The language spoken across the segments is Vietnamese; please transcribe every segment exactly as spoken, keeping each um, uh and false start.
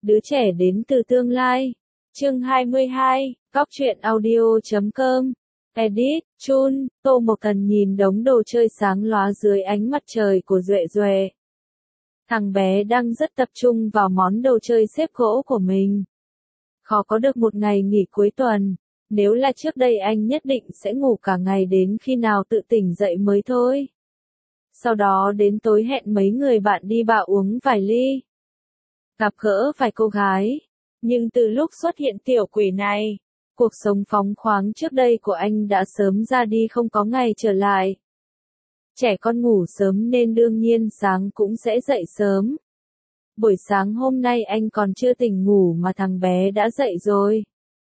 Đứa trẻ đến từ tương lai. Chương hai mươi hai, Góc truyện audio chấm com. Edit, Chun, Tô Mộc Thần nhìn đống đồ chơi sáng lóa dưới ánh mặt trời của Duệ Duệ. Thằng bé đang rất tập trung vào món đồ chơi xếp gỗ của mình. Khó có được một ngày nghỉ cuối tuần. Nếu là trước đây anh nhất định sẽ ngủ cả ngày đến khi nào tự tỉnh dậy mới thôi. Sau đó đến tối hẹn mấy người bạn đi bạo uống vài ly. Gặp gỡ vài cô gái. Nhưng từ lúc xuất hiện tiểu quỷ này, cuộc sống phóng khoáng trước đây của anh đã sớm ra đi không có ngày trở lại. Trẻ con ngủ sớm nên đương nhiên sáng cũng sẽ dậy sớm. Buổi sáng hôm nay anh còn chưa tỉnh ngủ mà thằng bé đã dậy rồi.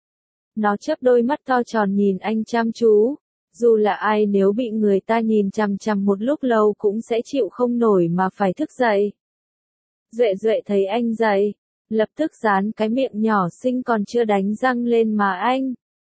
Nó chớp đôi mắt to tròn nhìn anh chăm chú. Dù là ai nếu bị người ta nhìn chằm chằm một lúc lâu cũng sẽ chịu không nổi mà phải thức dậy. Duệ Duệ thấy anh dậy, lập tức dán cái miệng nhỏ xinh còn chưa đánh răng lên mà anh.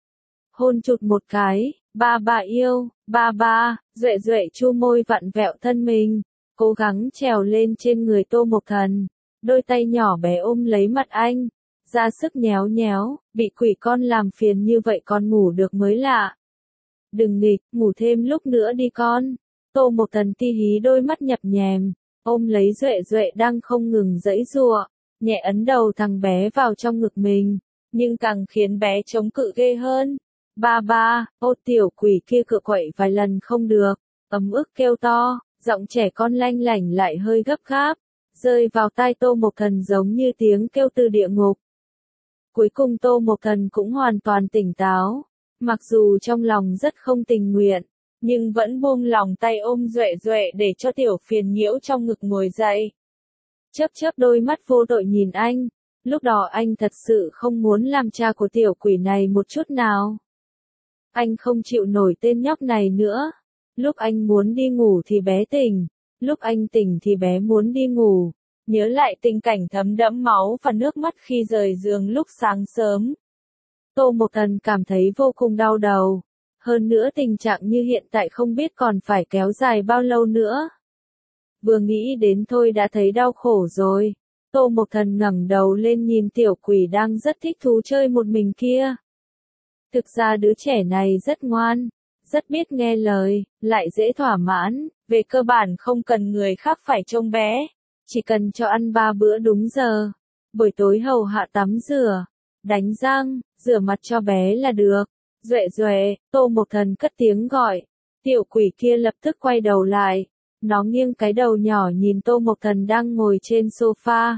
Hôn chụt một cái, ba ba yêu, ba ba, Duệ Duệ chu môi vặn vẹo thân mình, cố gắng trèo lên trên người Tô Mộc Thần, đôi tay nhỏ bé ôm lấy mặt anh, ra sức nhéo nhéo, bị quỷ con làm phiền như vậy con ngủ được mới lạ. Đừng nghịch, ngủ thêm lúc nữa đi con. Tô Mộc Thần ti hí đôi mắt nhập nhèm, ôm lấy Duệ Duệ đang không ngừng giãy giụa, nhẹ ấn đầu thằng bé vào trong ngực mình, nhưng càng khiến bé chống cự ghê hơn. Ba ba, ô tiểu quỷ kia cựa quậy vài lần không được, ấm ức kêu to, giọng trẻ con lanh lảnh lại hơi gấp gáp, rơi vào tai Tô Mộc Thần giống như tiếng kêu từ địa ngục. Cuối cùng Tô Mộc Thần cũng hoàn toàn tỉnh táo, mặc dù trong lòng rất không tình nguyện, nhưng vẫn buông lòng tay ôm Duệ Duệ để cho tiểu phiền nhiễu trong ngực ngồi dậy. Chớp chớp đôi mắt vô tội nhìn anh, lúc đó anh thật sự không muốn làm cha của tiểu quỷ này một chút nào. Anh không chịu nổi tên nhóc này nữa. Lúc anh muốn đi ngủ thì bé tỉnh, lúc anh tỉnh thì bé muốn đi ngủ. Nhớ lại tình cảnh thấm đẫm máu và nước mắt khi rời giường lúc sáng sớm. Tô Mộc Thần cảm thấy vô cùng đau đầu. Hơn nữa tình trạng như hiện tại không biết còn phải kéo dài bao lâu nữa. Vừa nghĩ đến thôi đã thấy đau khổ rồi. Tô Mộc Thần ngẩng đầu lên nhìn tiểu quỷ đang rất thích thú chơi một mình kia. Thực ra đứa trẻ này rất ngoan, rất biết nghe lời, lại dễ thỏa mãn, về cơ bản không cần người khác phải trông bé, chỉ cần cho ăn ba bữa đúng giờ. Buổi tối hầu hạ tắm rửa, đánh răng, rửa mặt cho bé là được. Duệ Duệ, Tô Mộc Thần cất tiếng gọi, tiểu quỷ kia lập tức quay đầu lại, nó nghiêng cái đầu nhỏ nhìn Tô Mộc Thần đang ngồi trên sofa.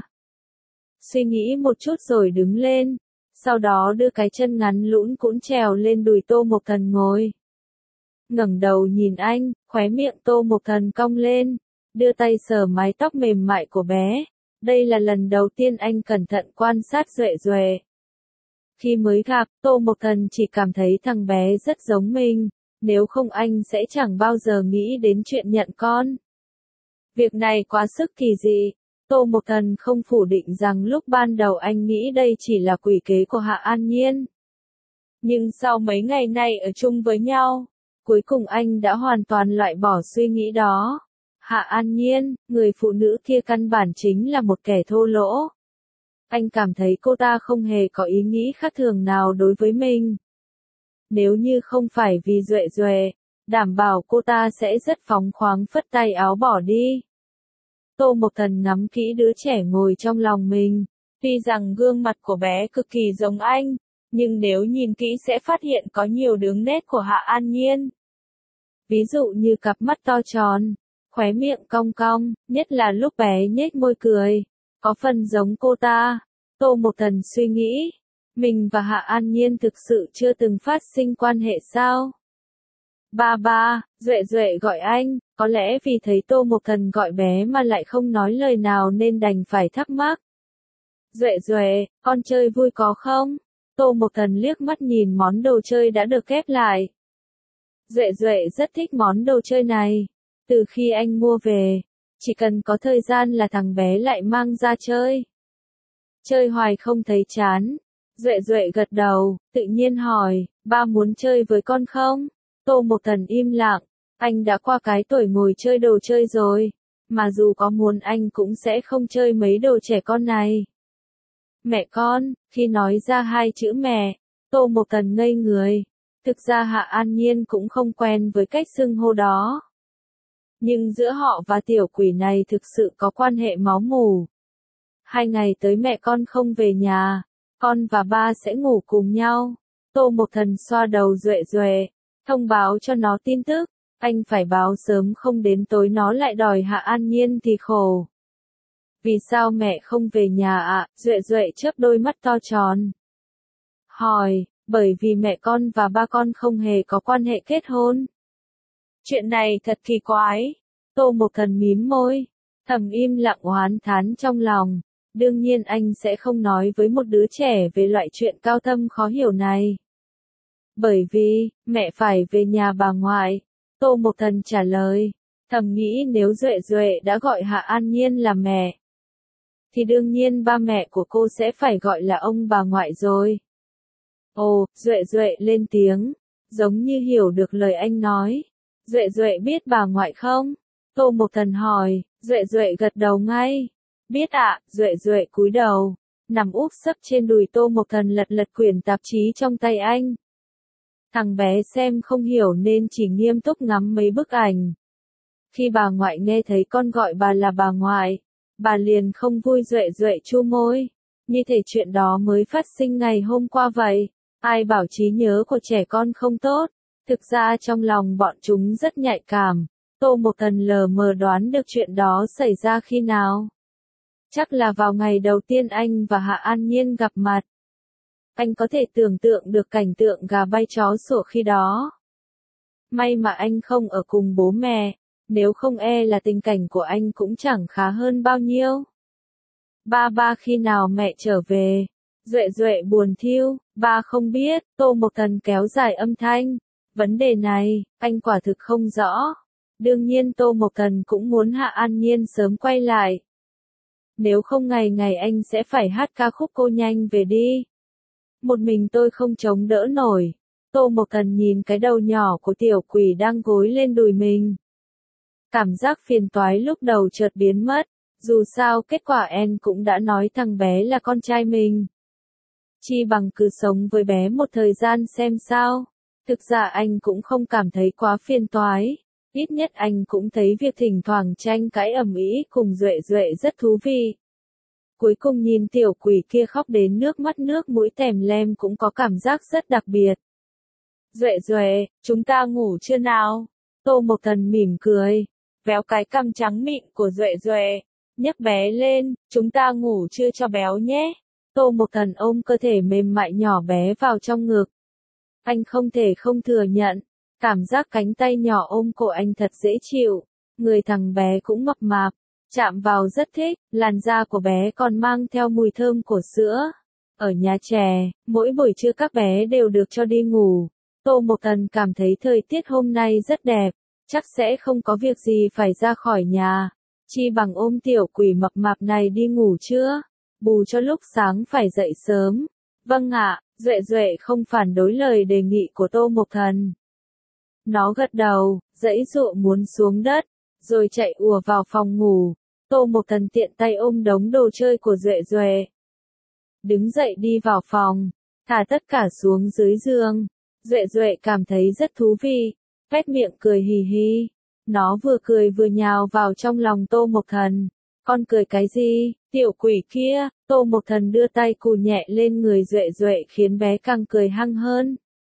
Suy nghĩ một chút rồi đứng lên. Sau đó đưa cái chân ngắn lũn cũng trèo lên đùi Tô Mộc Thần ngồi. Ngẩng đầu nhìn anh, khóe miệng Tô Mộc Thần cong lên, đưa tay sờ mái tóc mềm mại của bé. Đây là lần đầu tiên anh cẩn thận quan sát Duệ Duệ. Khi mới gặp, Tô Mộc Thần chỉ cảm thấy thằng bé rất giống mình, nếu không anh sẽ chẳng bao giờ nghĩ đến chuyện nhận con. Việc này quá sức kỳ dị. Tô Mộc Thần không phủ định rằng lúc ban đầu anh nghĩ đây chỉ là quỷ kế của Hạ An Nhiên. Nhưng sau mấy ngày nay ở chung với nhau, cuối cùng anh đã hoàn toàn loại bỏ suy nghĩ đó. Hạ An Nhiên, người phụ nữ kia căn bản chính là một kẻ thô lỗ. Anh cảm thấy cô ta không hề có ý nghĩ khác thường nào đối với mình. Nếu như không phải vì Duệ Duệ, đảm bảo cô ta sẽ rất phóng khoáng phất tay áo bỏ đi. Tô Mộc Thần ngắm kỹ đứa trẻ ngồi trong lòng mình. Tuy rằng gương mặt của bé cực kỳ giống anh, nhưng nếu nhìn kỹ sẽ phát hiện có nhiều đường nét của Hạ An Nhiên. Ví dụ như cặp mắt to tròn, khóe miệng cong cong, nhất là lúc bé nhếch môi cười, có phần giống cô ta. Tô Mộc Thần suy nghĩ, mình và Hạ An Nhiên thực sự chưa từng phát sinh quan hệ sao? Ba ba, Duệ Duệ gọi anh, có lẽ vì thấy Tô Mộc Thần gọi bé mà lại không nói lời nào nên đành phải thắc mắc. Duệ Duệ, con chơi vui có không? Tô Mộc Thần liếc mắt nhìn món đồ chơi đã được ghép lại. Duệ Duệ rất thích món đồ chơi này. Từ khi anh mua về, chỉ cần có thời gian là thằng bé lại mang ra chơi. Chơi hoài không thấy chán. Duệ Duệ gật đầu, tự nhiên hỏi, ba muốn chơi với con không? Tô Mộc Thần im lặng, anh đã qua cái tuổi ngồi chơi đồ chơi rồi, mà dù có muốn anh cũng sẽ không chơi mấy đồ trẻ con này. Mẹ con, khi nói ra hai chữ mẹ, Tô Mộc Tần ngây người. Thực ra Hạ An Nhiên cũng không quen với cách xưng hô đó. Nhưng giữa họ và tiểu quỷ này thực sự có quan hệ máu mủ. Hai ngày tới mẹ con không về nhà, con và ba sẽ ngủ cùng nhau. Tô Mộc Thần xoa đầu Duệ Duệ, thông báo cho nó tin tức, anh phải báo sớm không đến tối nó lại đòi Hạ An Nhiên thì khổ. Vì sao mẹ không về nhà ạ? À? Duệ Duệ chớp đôi mắt to tròn. Hỏi, bởi vì mẹ con và ba con không hề có quan hệ kết hôn. Chuyện này thật kỳ quái. Tô Mộc Thần mím môi, thầm im lặng oán thán trong lòng. Đương nhiên anh sẽ không nói với một đứa trẻ về loại chuyện cao thâm khó hiểu này. Bởi vì, mẹ phải về nhà bà ngoại. Tô Mộc Thần trả lời, thầm nghĩ nếu Duệ Duệ đã gọi Hạ An Nhiên là mẹ, thì đương nhiên ba mẹ của cô sẽ phải gọi là ông bà ngoại rồi. Ồ, Duệ Duệ lên tiếng, giống như hiểu được lời anh nói. Duệ Duệ biết bà ngoại không? Tô Mộc Thần hỏi. Duệ Duệ gật đầu ngay. Biết ạ. À, Duệ Duệ cúi đầu, nằm úp sấp trên đùi Tô Mộc Thần lật lật quyển tạp chí trong tay anh. Thằng bé xem không hiểu nên chỉ nghiêm túc ngắm mấy bức ảnh. Khi bà ngoại nghe thấy con gọi bà là bà ngoại, bà liền không vui. Duệ Duệ chu môi, như thể chuyện đó mới phát sinh ngày hôm qua vậy. Ai bảo trí nhớ của trẻ con không tốt, thực ra trong lòng bọn chúng rất nhạy cảm. Tô Mộc Thần lờ mờ đoán được chuyện đó xảy ra khi nào. Chắc là vào ngày đầu tiên anh và Hạ An Nhiên gặp mặt. Anh có thể tưởng tượng được cảnh tượng gà bay chó sủa khi đó. May mà anh không ở cùng bố mẹ, nếu không e là tình cảnh của anh cũng chẳng khá hơn bao nhiêu. Ba ba khi nào mẹ trở về? Duệ Duệ buồn thiu, ba không biết. Tô Mộc Thần kéo dài âm thanh. Vấn đề này, anh quả thực không rõ. Đương nhiên Tô Mộc Thần cũng muốn Hạ An Nhiên sớm quay lại. Nếu không ngày ngày anh sẽ phải hát ca khúc Cô nhanh về đi. Một mình tôi không chống đỡ nổi. Tô Mộc Thần nhìn cái đầu nhỏ của tiểu quỷ đang gối lên đùi mình. Cảm giác phiền toái lúc đầu chợt biến mất. Dù sao kết quả En cũng đã nói thằng bé là con trai mình. Chi bằng cứ sống với bé một thời gian xem sao. Thực ra anh cũng không cảm thấy quá phiền toái. Ít nhất anh cũng thấy việc thỉnh thoảng tranh cãi ầm ĩ cùng Duệ Duệ rất thú vị. Cuối cùng nhìn tiểu quỷ kia khóc đến nước mắt nước mũi tèm lem cũng có cảm giác rất đặc biệt. Duệ Duệ, chúng ta ngủ chưa nào? Tô Mộc Thần mỉm cười, véo cái cằm trắng mịn của Duệ Duệ, nhấc bé lên, chúng ta ngủ chưa cho béo nhé. Tô Mộc Thần ôm cơ thể mềm mại nhỏ bé vào trong ngực. Anh không thể không thừa nhận, cảm giác cánh tay nhỏ ôm cổ anh thật dễ chịu, người thằng bé cũng mập mạp, chạm vào rất thích, làn da của bé còn mang theo mùi thơm của sữa. Ở nhà trẻ, mỗi buổi trưa các bé đều được cho đi ngủ. Tô Mộc Thần cảm thấy thời tiết hôm nay rất đẹp, chắc sẽ không có việc gì phải ra khỏi nhà. Chi bằng ôm tiểu quỷ mập mạp này đi ngủ chưa? Bù cho lúc sáng phải dậy sớm. Vâng ạ, Duệ Duệ không phản đối lời đề nghị của Tô Mộc Thần. Nó gật đầu, giãy giụa muốn xuống đất, rồi chạy ùa vào phòng ngủ. Tô Mộc Thần tiện tay ôm đống đồ chơi của Duệ Duệ. Đứng dậy đi vào phòng, thả tất cả xuống dưới giường. Duệ Duệ cảm thấy rất thú vị, phét miệng cười hì hì. Nó vừa cười vừa nhào vào trong lòng Tô Mộc Thần. Con cười cái gì, tiểu quỷ kia? Tô Mộc Thần đưa tay cù nhẹ lên người Duệ Duệ khiến bé càng cười hăng hơn.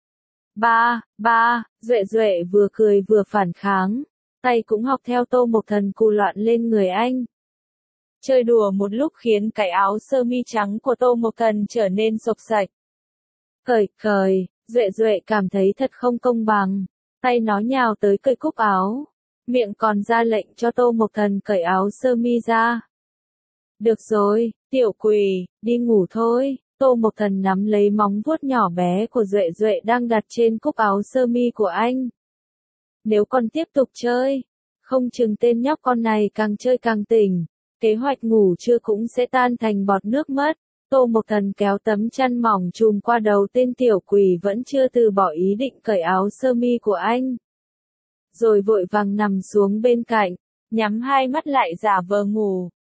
Ba, ba, Duệ Duệ vừa cười vừa phản kháng, tay cũng học theo Tô Mộc Thần cù loạn lên người anh. Chơi đùa một lúc khiến cái áo sơ mi trắng của Tô Mộc Thần trở nên xộc xạch. Cởi, cởi, Duệ Duệ cảm thấy thật không công bằng, tay nó nhào tới cởi cúc áo, miệng còn ra lệnh cho Tô Mộc Thần cởi áo sơ mi ra. Được rồi, tiểu quỷ, đi ngủ thôi. Tô Mộc Thần nắm lấy móng vuốt nhỏ bé của Duệ Duệ đang đặt trên cúc áo sơ mi của anh. Nếu con tiếp tục chơi, không chừng tên nhóc con này càng chơi càng tỉnh, kế hoạch ngủ trưa cũng sẽ tan thành bọt nước mất. Tô Mộc Thần kéo tấm chăn mỏng trùm qua đầu tên tiểu quỷ vẫn chưa từ bỏ ý định cởi áo sơ mi của anh. Rồi vội vàng nằm xuống bên cạnh, nhắm hai mắt lại giả vờ ngủ.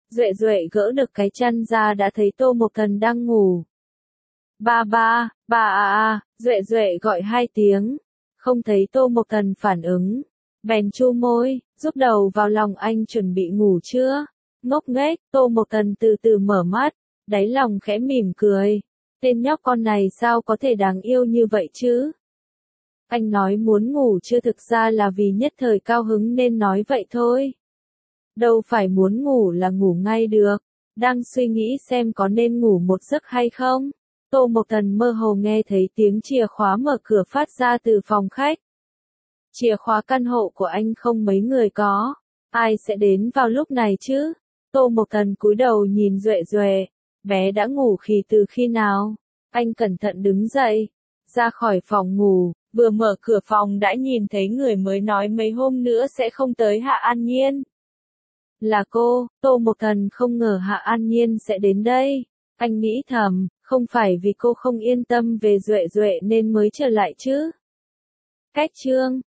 Duệ Duệ gỡ được cái chăn ra đã thấy Tô Mộc Thần đang ngủ. Ba ba, ba à à, Duệ Duệ gọi hai tiếng. Không thấy Tô Mộc Thần phản ứng. Bèn chu môi, rút đầu vào lòng anh chuẩn bị ngủ chưa? Ngốc nghếch, Tô Mộc Thần từ từ mở mắt, đáy lòng khẽ mỉm cười. Tên nhóc con này sao có thể đáng yêu như vậy chứ? Anh nói muốn ngủ chưa thực ra là vì nhất thời cao hứng nên nói vậy thôi. Đâu phải muốn ngủ là ngủ ngay được. Đang suy nghĩ xem có nên ngủ một giấc hay không? Tô Mộc Thần mơ hồ nghe thấy tiếng chìa khóa mở cửa phát ra từ phòng khách. Chìa khóa căn hộ của anh không mấy người có. Ai sẽ đến vào lúc này chứ? Tô Mộc Thần cúi đầu nhìn Duệ Duệ. Bé đã ngủ khỉ từ khi nào? Anh cẩn thận đứng dậy. Ra khỏi phòng ngủ. Vừa mở cửa phòng đã nhìn thấy người mới nói mấy hôm nữa sẽ không tới Hạ An Nhiên. Là cô, Tô Mộc Thần không ngờ Hạ An Nhiên sẽ đến đây. Anh nghĩ thầm, không phải vì cô không yên tâm về Duệ Duệ nên mới trở lại chứ. Cách chương